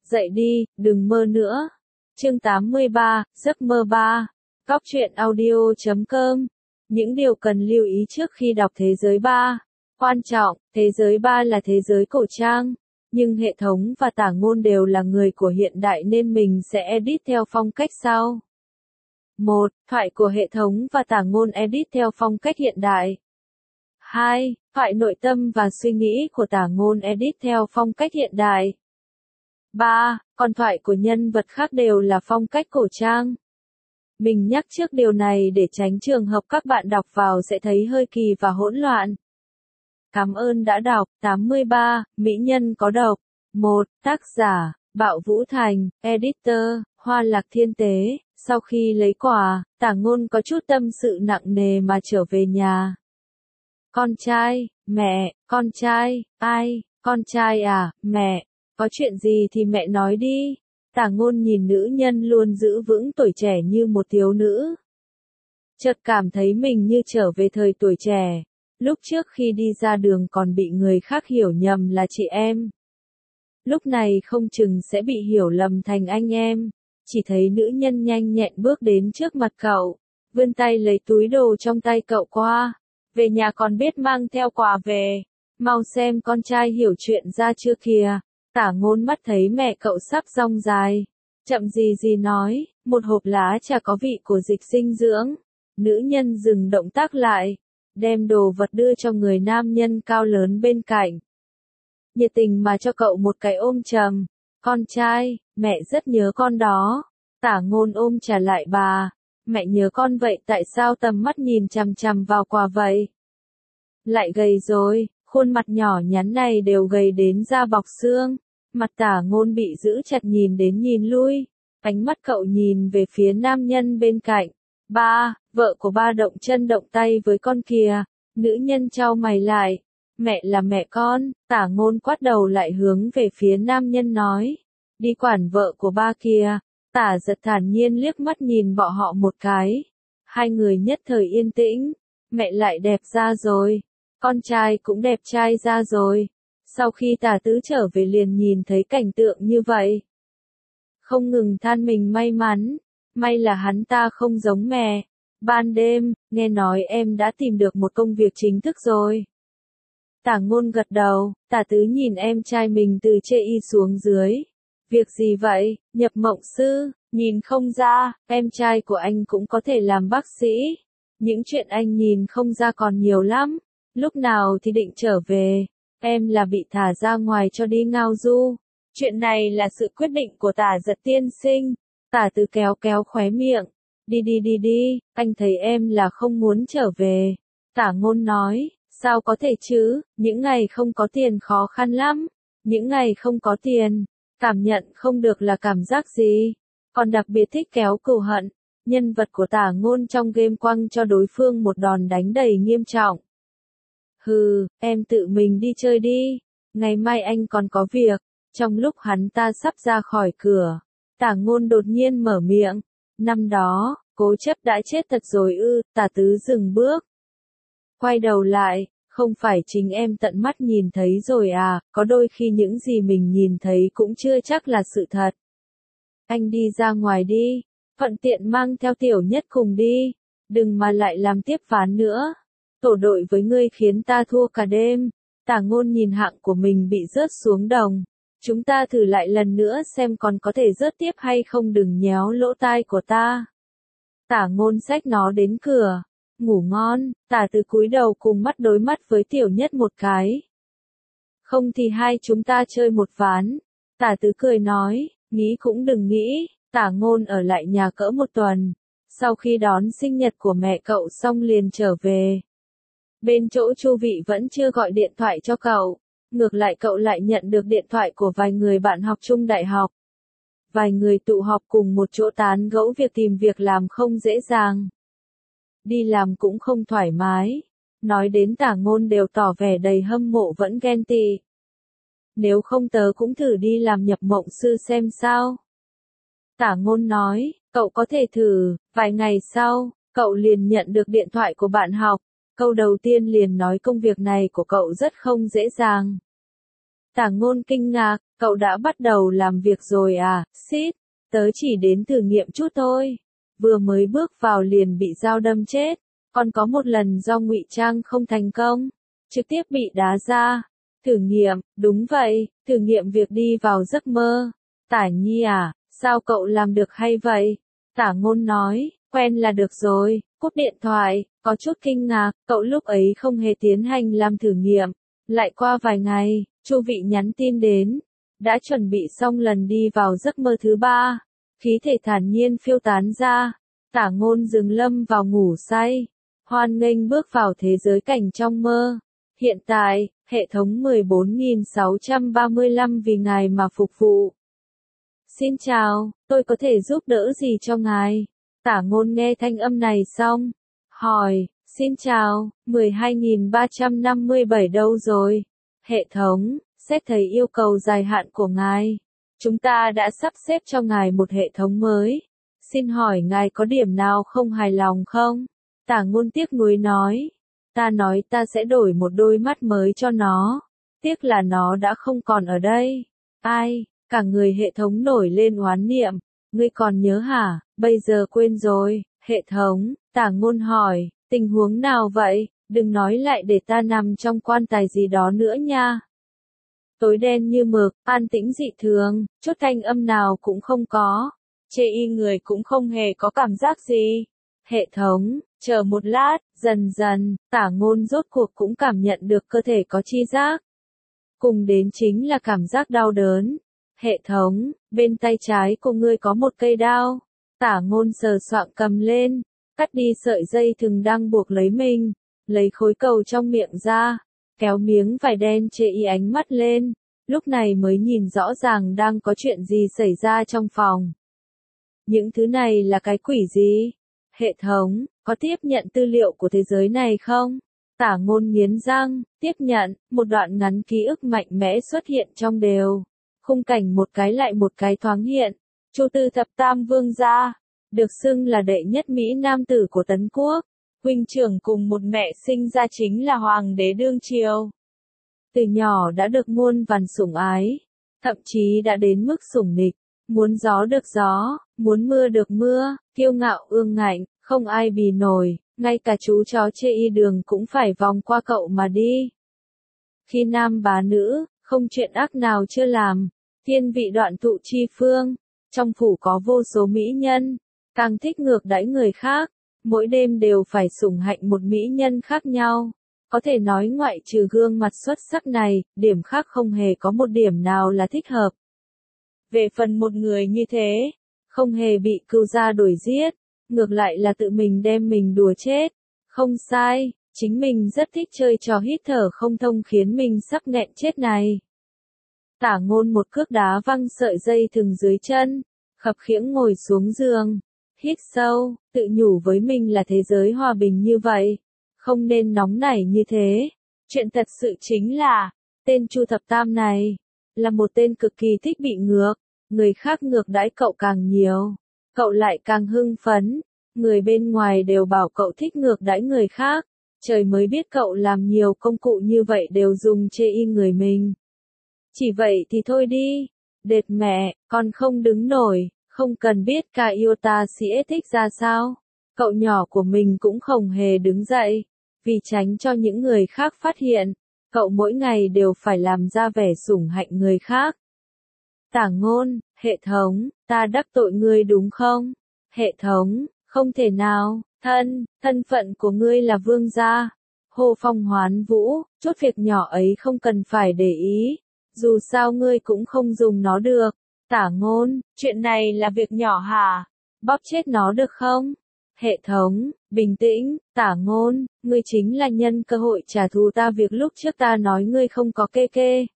Dậy đi, đừng mơ nữa. Chương 83, giấc mơ 3. Cóc truyện audio.com. Những điều cần lưu ý trước khi đọc Thế giới 3. Quan trọng, Thế giới 3 là thế giới cổ trang, nhưng hệ thống và tả ngôn đều là người của hiện đại nên mình sẽ edit theo phong cách sau. 1. Thoại của hệ thống và tả ngôn edit theo phong cách hiện đại. 2. Thoại nội tâm và suy nghĩ của tả ngôn edit theo phong cách hiện đại. 3. Còn thoại của nhân vật khác đều là phong cách cổ trang. Mình nhắc trước điều này để tránh trường hợp các bạn đọc vào sẽ thấy hơi kỳ và hỗn loạn. Cảm ơn đã đọc. 83. Mỹ nhân có độc. 1. Tác giả, Bạo Vũ Thành, Editor, Hoa Lạc Thiên Tế. Sau khi lấy quà, tả ngôn có chút tâm sự nặng nề mà trở về nhà. Con trai, mẹ, con trai, ai, con trai à, mẹ, có chuyện gì thì mẹ nói đi. Tả ngôn nhìn nữ nhân luôn giữ vững tuổi trẻ như một thiếu nữ. Chợt cảm thấy mình như trở về thời tuổi trẻ, lúc trước khi đi ra đường còn bị người khác hiểu nhầm là chị em. Lúc này không chừng sẽ bị hiểu lầm thành anh em. Chỉ thấy nữ nhân nhanh nhẹn bước đến trước mặt cậu, vươn tay lấy túi đồ trong tay cậu qua. Về nhà còn biết mang theo quà về. Mau xem con trai hiểu chuyện ra chưa kìa. Tả ngôn mắt thấy mẹ cậu sắp rong dài. Chậm gì nói, một hộp lá trà có vị của dịch dinh dưỡng. Nữ nhân dừng động tác lại, đem đồ vật đưa cho người nam nhân cao lớn bên cạnh. Nhiệt tình mà cho cậu một cái ôm chầm. Con trai, mẹ rất nhớ con đó. Tả ngôn ôm trả lại bà. Mẹ nhớ con vậy tại sao tầm mắt nhìn chằm chằm vào quà vậy? Lại gầy rồi, khuôn mặt nhỏ nhắn này đều gầy đến da bọc xương. Mặt tả ngôn bị giữ chặt nhìn đến nhìn lui. Ánh mắt cậu nhìn về phía nam nhân bên cạnh. Ba, vợ của ba động chân động tay với con kìa. Nữ nhân chau mày lại. Mẹ là mẹ con, tả ngôn quát đầu lại hướng về phía nam nhân nói. Đi quản vợ của ba kìa. Tả giật thản nhiên liếc mắt nhìn bọn họ một cái. Hai người nhất thời yên tĩnh. Mẹ lại đẹp ra rồi. Con trai cũng đẹp trai ra rồi. Sau khi tả tứ trở về liền nhìn thấy cảnh tượng như vậy. Không ngừng than mình may mắn. May là hắn ta không giống mẹ. Ban đêm, nghe nói em đã tìm được một công việc chính thức rồi. Tả ngôn gật đầu, tả tứ nhìn em trai mình từ chê y xuống dưới. Việc gì vậy, nhập mộng sư, nhìn không ra, em trai của anh cũng có thể làm bác sĩ. Những chuyện anh nhìn không ra còn nhiều lắm, lúc nào thì định trở về, em là bị thả ra ngoài cho đi ngao du. Chuyện này là sự quyết định của tả giật tiên sinh. Tả tứ kéo kéo khóe miệng, đi, anh thấy em là không muốn trở về. Tả ngôn nói, sao có thể chứ, những ngày không có tiền khó khăn lắm, những ngày không có tiền. Cảm nhận không được là cảm giác gì, còn đặc biệt thích kéo cừu hận. Nhân vật của tả ngôn trong game quăng cho đối phương một đòn đánh đầy nghiêm trọng. Hừ, em tự mình đi chơi đi, ngày mai anh còn có việc. Trong lúc hắn ta sắp ra khỏi cửa, tả ngôn đột nhiên mở miệng. Năm đó, cố chấp đã chết thật rồi ư? Tả tứ dừng bước. Quay đầu lại. Không phải chính em tận mắt nhìn thấy rồi à, có đôi khi những gì mình nhìn thấy cũng chưa chắc là sự thật. Anh đi ra ngoài đi, thuận tiện mang theo tiểu nhất cùng đi, đừng mà lại làm tiếp ván nữa. Tổ đội với ngươi khiến ta thua cả đêm. Tả ngôn nhìn hạng của mình bị rớt xuống đồng. Chúng ta thử lại lần nữa xem còn có thể rớt tiếp hay không, đừng nhéo lỗ tai của ta. Tả ngôn xách nó đến cửa. Ngủ ngon, tả tứ cúi đầu cùng mắt đối mắt với tiểu nhất một cái. Không thì hai chúng ta chơi một ván. Tả tứ cười nói, nghĩ cũng đừng nghĩ. Tả ngôn ở lại nhà cỡ một tuần. Sau khi đón sinh nhật của mẹ cậu xong liền trở về. Bên chỗ Chu Vị vẫn chưa gọi điện thoại cho cậu. Ngược lại cậu lại nhận được điện thoại của vài người bạn học chung đại học. Vài người tụ họp cùng một chỗ tán gẫu việc tìm việc làm không dễ dàng. Đi làm cũng không thoải mái. Nói đến tả ngôn đều tỏ vẻ đầy hâm mộ vẫn ghen tị. Nếu không tớ cũng thử đi làm nhập mộng sư xem sao. Tả ngôn nói, cậu có thể thử. Vài ngày sau, cậu liền nhận được điện thoại của bạn học. Câu đầu tiên liền nói công việc này của cậu rất không dễ dàng. Tả Ngôn kinh ngạc, cậu đã bắt đầu làm việc rồi à, Sid, tớ chỉ đến thử nghiệm chút thôi. Vừa mới bước vào liền bị dao đâm chết, còn có một lần do ngụy trang không thành công, trực tiếp bị đá ra. Thử nghiệm, đúng vậy, thử nghiệm việc đi vào giấc mơ. Tả Nhi à, sao cậu làm được hay vậy? Tả Ngôn nói, quen là được rồi, cúp điện thoại, có chút kinh ngạc, cậu lúc ấy không hề tiến hành làm thử nghiệm. Lại qua vài ngày, Chu Vị nhắn tin đến, đã chuẩn bị xong lần đi vào giấc mơ thứ 3, khí thể thản nhiên phiêu tán ra, Tả Ngôn dừng lâm vào ngủ say, hoan nghênh bước vào thế giới cảnh trong mơ. Hiện tại, hệ thống 14.635 vì ngài mà phục vụ. Xin chào, tôi có thể giúp đỡ gì cho ngài? Tả Ngôn nghe thanh âm này xong, hỏi, xin chào, 12.357 đâu rồi? Hệ thống, xét thấy yêu cầu dài hạn của ngài, chúng ta đã sắp xếp cho ngài một hệ thống mới. Xin hỏi ngài có điểm nào không hài lòng không? Tả Ngôn tiếc nuối nói, ta nói ta sẽ đổi một đôi mắt mới cho nó, tiếc là nó đã không còn ở đây. Ai? Cả người hệ thống nổi lên oán niệm, ngươi còn nhớ hả, bây giờ quên rồi. Hệ thống, Tả Ngôn hỏi, tình huống nào vậy, đừng nói lại để ta nằm trong quan tài gì đó nữa nha. Tối đen như mực, an tĩnh dị thường, chút thanh âm nào cũng không có, chê y người cũng không hề có cảm giác gì. Hệ thống, chờ một lát, dần dần, Tả Ngôn rốt cuộc cũng cảm nhận được cơ thể có chi giác. Cùng đến chính là cảm giác đau đớn. Hệ thống, bên tay trái của ngươi có một cây đao. Tả Ngôn sờ soạng cầm lên, cắt đi sợi dây thừng đang buộc lấy mình, lấy khối cầu trong miệng ra, kéo miếng vải đen che y ánh mắt lên, lúc này mới nhìn rõ ràng đang có chuyện gì xảy ra trong phòng. Những thứ này là cái quỷ gì? Hệ thống, có tiếp nhận tư liệu của thế giới này không? Tả Ngôn nghiến răng, tiếp nhận, một đoạn ngắn ký ức mạnh mẽ xuất hiện trong đều. Khung cảnh một cái lại một cái thoáng hiện. Chu Tư Thập Tam Vương gia, được xưng là đệ nhất Mỹ Nam tử của Tấn Quốc, huynh trưởng cùng một mẹ sinh ra chính là Hoàng đế đương triều. Từ nhỏ đã được muôn vàn sủng ái, thậm chí đã đến mức sủng nịch, muốn gió được gió, muốn mưa được mưa, kiêu ngạo ương ngạnh, không ai bì nổi, ngay cả chú chó chê y đường cũng phải vòng qua cậu mà đi. Khi nam bá nữ, không chuyện ác nào chưa làm, thiên vị đoạn tụ chi phương, trong phủ có vô số mỹ nhân, càng thích ngược đãi người khác, mỗi đêm đều phải sủng hạnh một mỹ nhân khác nhau. Có thể nói ngoại trừ gương mặt xuất sắc này, điểm khác không hề có một điểm nào là thích hợp. Về phần một người như thế, không hề bị cừu gia đuổi giết, ngược lại là tự mình đem mình đùa chết. Không sai, chính mình rất thích chơi trò hít thở không thông khiến mình sắp nghẹn chết này. Tả Ngôn một cước đá văng sợi dây thừng dưới chân, khập khiễng ngồi xuống giường, hít sâu, tự nhủ với mình là thế giới hòa bình như vậy, không nên nóng nảy như thế. Chuyện thật sự chính là, tên Chu Thập Tam này, là một tên cực kỳ thích bị ngược, người khác ngược đãi cậu càng nhiều, cậu lại càng hưng phấn, người bên ngoài đều bảo cậu thích ngược đãi người khác, trời mới biết cậu làm nhiều công cụ như vậy đều dùng chê y người mình. Chỉ vậy thì thôi đi, đệt mẹ, còn không đứng nổi, không cần biết cả iota sĩ thích ra sao. Cậu nhỏ của mình cũng không hề đứng dậy, vì tránh cho những người khác phát hiện, cậu mỗi ngày đều phải làm ra vẻ sủng hạnh người khác. Tả Ngôn, hệ thống, ta đắc tội ngươi đúng không? Hệ thống, không thể nào, thân phận của ngươi là vương gia. Hồ Phong Hoán Vũ, chút việc nhỏ ấy không cần phải để ý, dù sao ngươi cũng không dùng nó được. Tả Ngôn, chuyện này là việc nhỏ hả? Bóp chết nó được không? Hệ thống, bình tĩnh, Tả Ngôn, ngươi chính là nhân cơ hội trả thù ta việc lúc trước ta nói ngươi không có kê kê.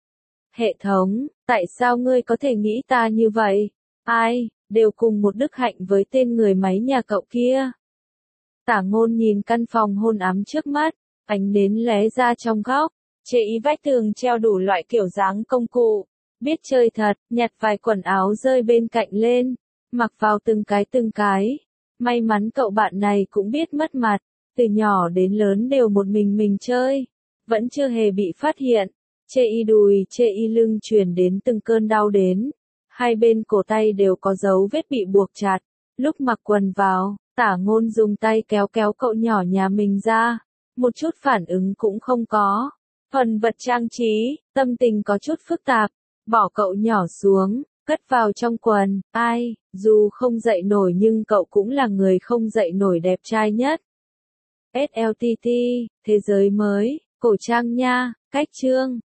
Hệ thống, tại sao ngươi có thể nghĩ ta như vậy? Ai, đều cùng một đức hạnh với tên người máy nhà cậu kia. Tả Ngôn nhìn căn phòng hôn ám trước mắt, ánh nến lóe ra trong góc, chế y vách tường treo đủ loại kiểu dáng công cụ. Biết chơi thật, nhặt vài quần áo rơi bên cạnh lên, mặc vào từng cái. May mắn cậu bạn này cũng biết mất mặt, từ nhỏ đến lớn đều một mình chơi, vẫn chưa hề bị phát hiện. chê y đùi, chê y lưng truyền đến từng cơn đau đến. Hai bên cổ tay đều có dấu vết bị buộc chặt. Lúc mặc quần vào, Tả Ngôn dùng tay kéo kéo cậu nhỏ nhà mình ra. Một chút phản ứng cũng không có. Phần vật trang trí, tâm tình có chút phức tạp. Bỏ cậu nhỏ xuống, cất vào trong quần. Ai, dù không dậy nổi nhưng cậu cũng là người không dậy nổi đẹp trai nhất. SLTT, thế giới mới, cổ trang nha, cách chương.